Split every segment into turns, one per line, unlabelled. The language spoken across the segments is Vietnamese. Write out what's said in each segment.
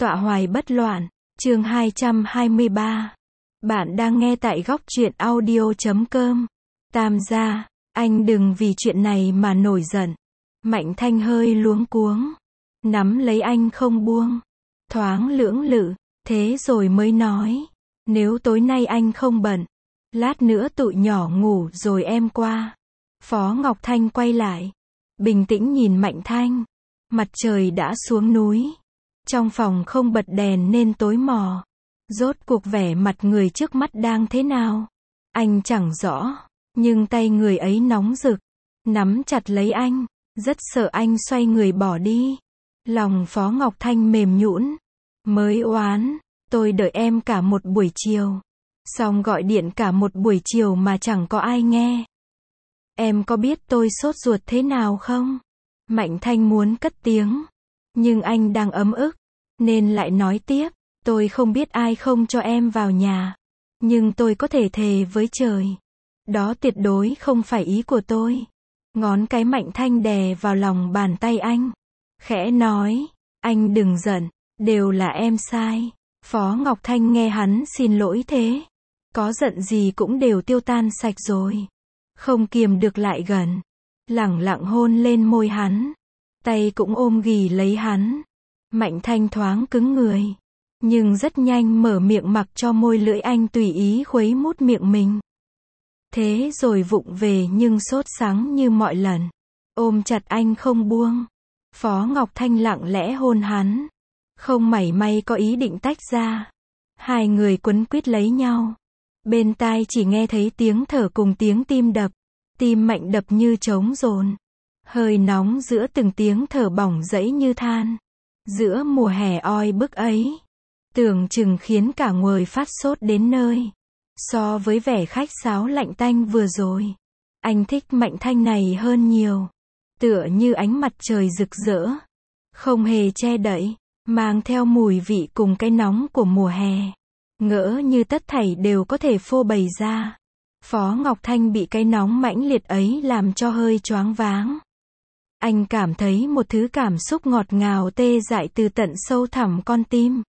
Tọa hoài bất loạn, chương 223. Bạn đang nghe tại góc truyện audio.com. Tam gia, anh đừng vì chuyện này mà nổi giận. Mạnh Thanh hơi luống cuống, nắm lấy anh không buông, thoáng lưỡng lự, thế rồi mới nói, nếu tối nay anh không bận, lát nữa tụi nhỏ ngủ rồi em qua. Phó Ngọc Thanh quay lại, bình tĩnh nhìn Mạnh Thanh. Mặt trời đã xuống núi, trong phòng không bật đèn nên tối mò. Rốt cuộc vẻ mặt người trước mắt đang thế nào, anh chẳng rõ, nhưng tay người ấy nóng rực, nắm chặt lấy anh, rất sợ anh xoay người bỏ đi. Lòng Phó Ngọc Thanh mềm nhũn, mới oán, tôi đợi em cả một buổi chiều, xong gọi điện cả một buổi chiều mà chẳng có ai nghe. Em có biết tôi sốt ruột thế nào không? Mạnh Thanh muốn cất tiếng, nhưng anh đang ấm ức, nên lại nói tiếp, tôi không biết ai không cho em vào nhà, nhưng tôi có thể thề với trời, đó tuyệt đối không phải ý của tôi. Ngón cái Mạnh Thanh đè vào lòng bàn tay anh, khẽ nói, anh đừng giận, đều là em sai. Phó Ngọc Thanh nghe hắn xin lỗi thế, có giận gì cũng đều tiêu tan sạch rồi, không kiềm được lại gần, lẳng lặng hôn lên môi hắn, tay cũng ôm ghì lấy hắn. Mạnh Thanh thoáng cứng người, nhưng rất nhanh mở miệng mặc cho môi lưỡi anh tùy ý khuấy mút miệng mình. Thế rồi vụng về nhưng sốt sắng như mọi lần, ôm chặt anh không buông. Phó Ngọc Thanh lặng lẽ hôn hắn, không mảy may có ý định tách ra. Hai người quấn quýt lấy nhau, bên tai chỉ nghe thấy tiếng thở cùng tiếng tim đập. Tim Mạnh đập như trống dồn, hơi nóng giữa từng tiếng thở bỏng rẫy như than. Giữa mùa hè oi bức ấy, tưởng chừng khiến cả người phát sốt đến nơi. So với vẻ khách sáo lạnh tanh vừa rồi, anh thích Mạnh Thanh này hơn nhiều. Tựa như ánh mặt trời rực rỡ, không hề che đậy, mang theo mùi vị cùng cái nóng của mùa hè. Ngỡ như tất thảy đều có thể phô bày ra. Phó Ngọc Thanh bị cái nóng mãnh liệt ấy làm cho hơi choáng váng. Anh cảm thấy một thứ cảm xúc ngọt ngào tê dại từ tận sâu thẳm con tim.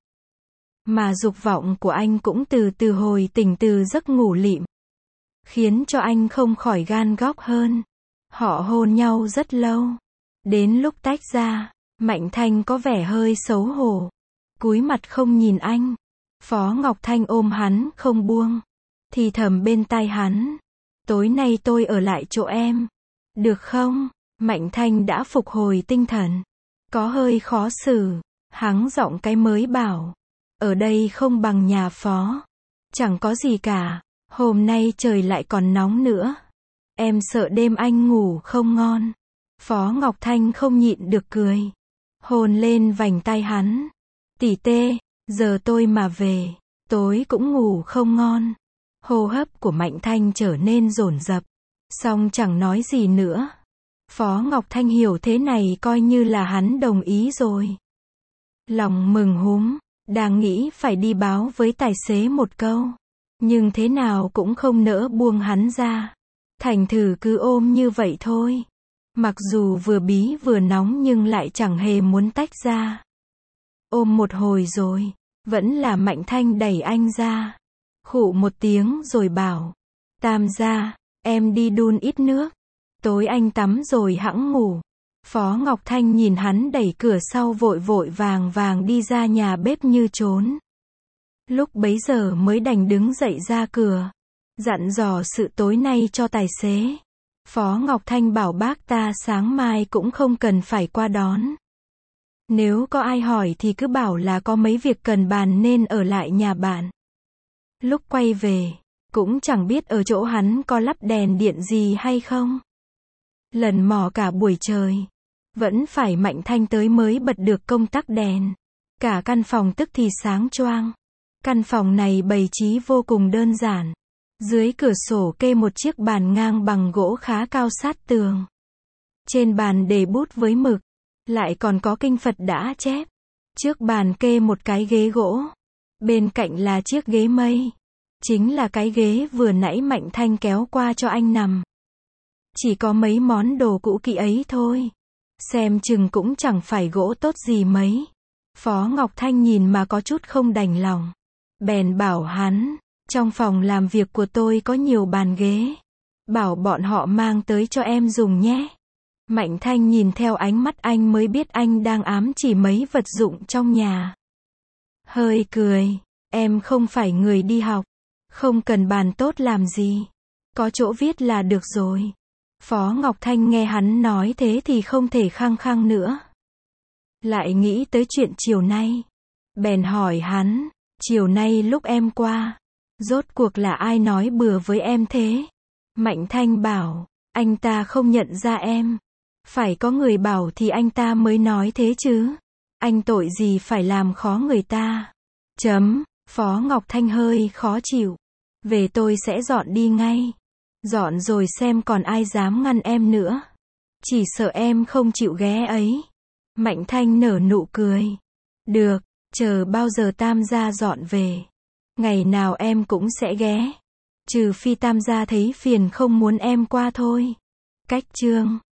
Mà dục vọng của anh cũng từ từ hồi tỉnh từ giấc ngủ lịm, khiến cho anh không khỏi gan góc hơn. Họ hôn nhau rất lâu. Đến lúc tách ra, Mạnh Thanh có vẻ hơi xấu hổ, cúi mặt không nhìn anh. Phó Ngọc Thanh ôm hắn không buông, thì thầm bên tai hắn, tối nay tôi ở lại chỗ em, được không? Mạnh Thanh đã phục hồi tinh thần, có hơi khó xử, hắng giọng cái mới bảo, ở đây không bằng nhà Phó, chẳng có gì cả, hôm nay trời lại còn nóng nữa, em sợ đêm anh ngủ không ngon. Phó Ngọc Thanh không nhịn được cười, hôn lên vành tay hắn, tỉ tê, giờ tôi mà về, tối cũng ngủ không ngon. Hô hấp của Mạnh Thanh trở nên dồn dập, song chẳng nói gì nữa. Phó Ngọc Thanh hiểu thế này coi như là hắn đồng ý rồi. Lòng mừng húm, đang nghĩ phải đi báo với tài xế một câu, nhưng thế nào cũng không nỡ buông hắn ra. Thành thử cứ ôm như vậy thôi. Mặc dù vừa bí vừa nóng nhưng lại chẳng hề muốn tách ra. Ôm một hồi rồi, vẫn là Mạnh Thanh đẩy anh ra. Khụ một tiếng rồi bảo, Tam gia, em đi đun ít nước, tối anh tắm rồi hẵng ngủ. Phó Ngọc Thanh nhìn hắn đẩy cửa sau vội vội vàng vàng đi ra nhà bếp như trốn. Lúc bấy giờ mới đành đứng dậy ra cửa, dặn dò sự tối nay cho tài xế. Phó Ngọc Thanh bảo bác ta sáng mai cũng không cần phải qua đón. Nếu có ai hỏi thì cứ bảo là có mấy việc cần bàn nên ở lại nhà bạn. Lúc quay về, cũng chẳng biết ở chỗ hắn có lắp đèn điện gì hay không. Lần mò cả buổi trời, vẫn phải Mạnh Thanh tới mới bật được công tắc đèn. Cả căn phòng tức thì sáng choang. Căn phòng này bày trí vô cùng đơn giản. Dưới cửa sổ kê một chiếc bàn ngang bằng gỗ khá cao sát tường. Trên bàn để bút với mực, lại còn có kinh Phật đã chép. Trước bàn kê một cái ghế gỗ, bên cạnh là chiếc ghế mây. Chính là cái ghế vừa nãy Mạnh Thanh kéo qua cho anh nằm. Chỉ có mấy món đồ cũ kỹ ấy thôi. Xem chừng cũng chẳng phải gỗ tốt gì mấy. Phó Ngọc Thanh nhìn mà có chút không đành lòng. Bèn bảo hắn, trong phòng làm việc của tôi có nhiều bàn ghế. Bảo bọn họ mang tới cho em dùng nhé. Mạnh Thanh nhìn theo ánh mắt anh mới biết anh đang ám chỉ mấy vật dụng trong nhà. Hơi cười, em không phải người đi học. Không cần bàn tốt làm gì. Có chỗ viết là được rồi. Phó Ngọc Thanh nghe hắn nói thế thì không thể khăng khăng nữa. Lại nghĩ tới chuyện chiều nay. Bèn hỏi hắn, chiều nay lúc em qua, rốt cuộc là ai nói bừa với em thế? Mạnh Thanh bảo, anh ta không nhận ra em. Phải có người bảo thì anh ta mới nói thế chứ. Anh tội gì phải làm khó người ta. Phó Ngọc Thanh hơi khó chịu. Về tôi sẽ dọn đi ngay. Dọn rồi xem còn ai dám ngăn em nữa. Chỉ sợ em không chịu ghé ấy. Mạnh Thanh nở nụ cười. Được, chờ bao giờ Tam gia dọn về. Ngày nào em cũng sẽ ghé. Trừ phi Tam gia thấy phiền không muốn em qua thôi. Cách chương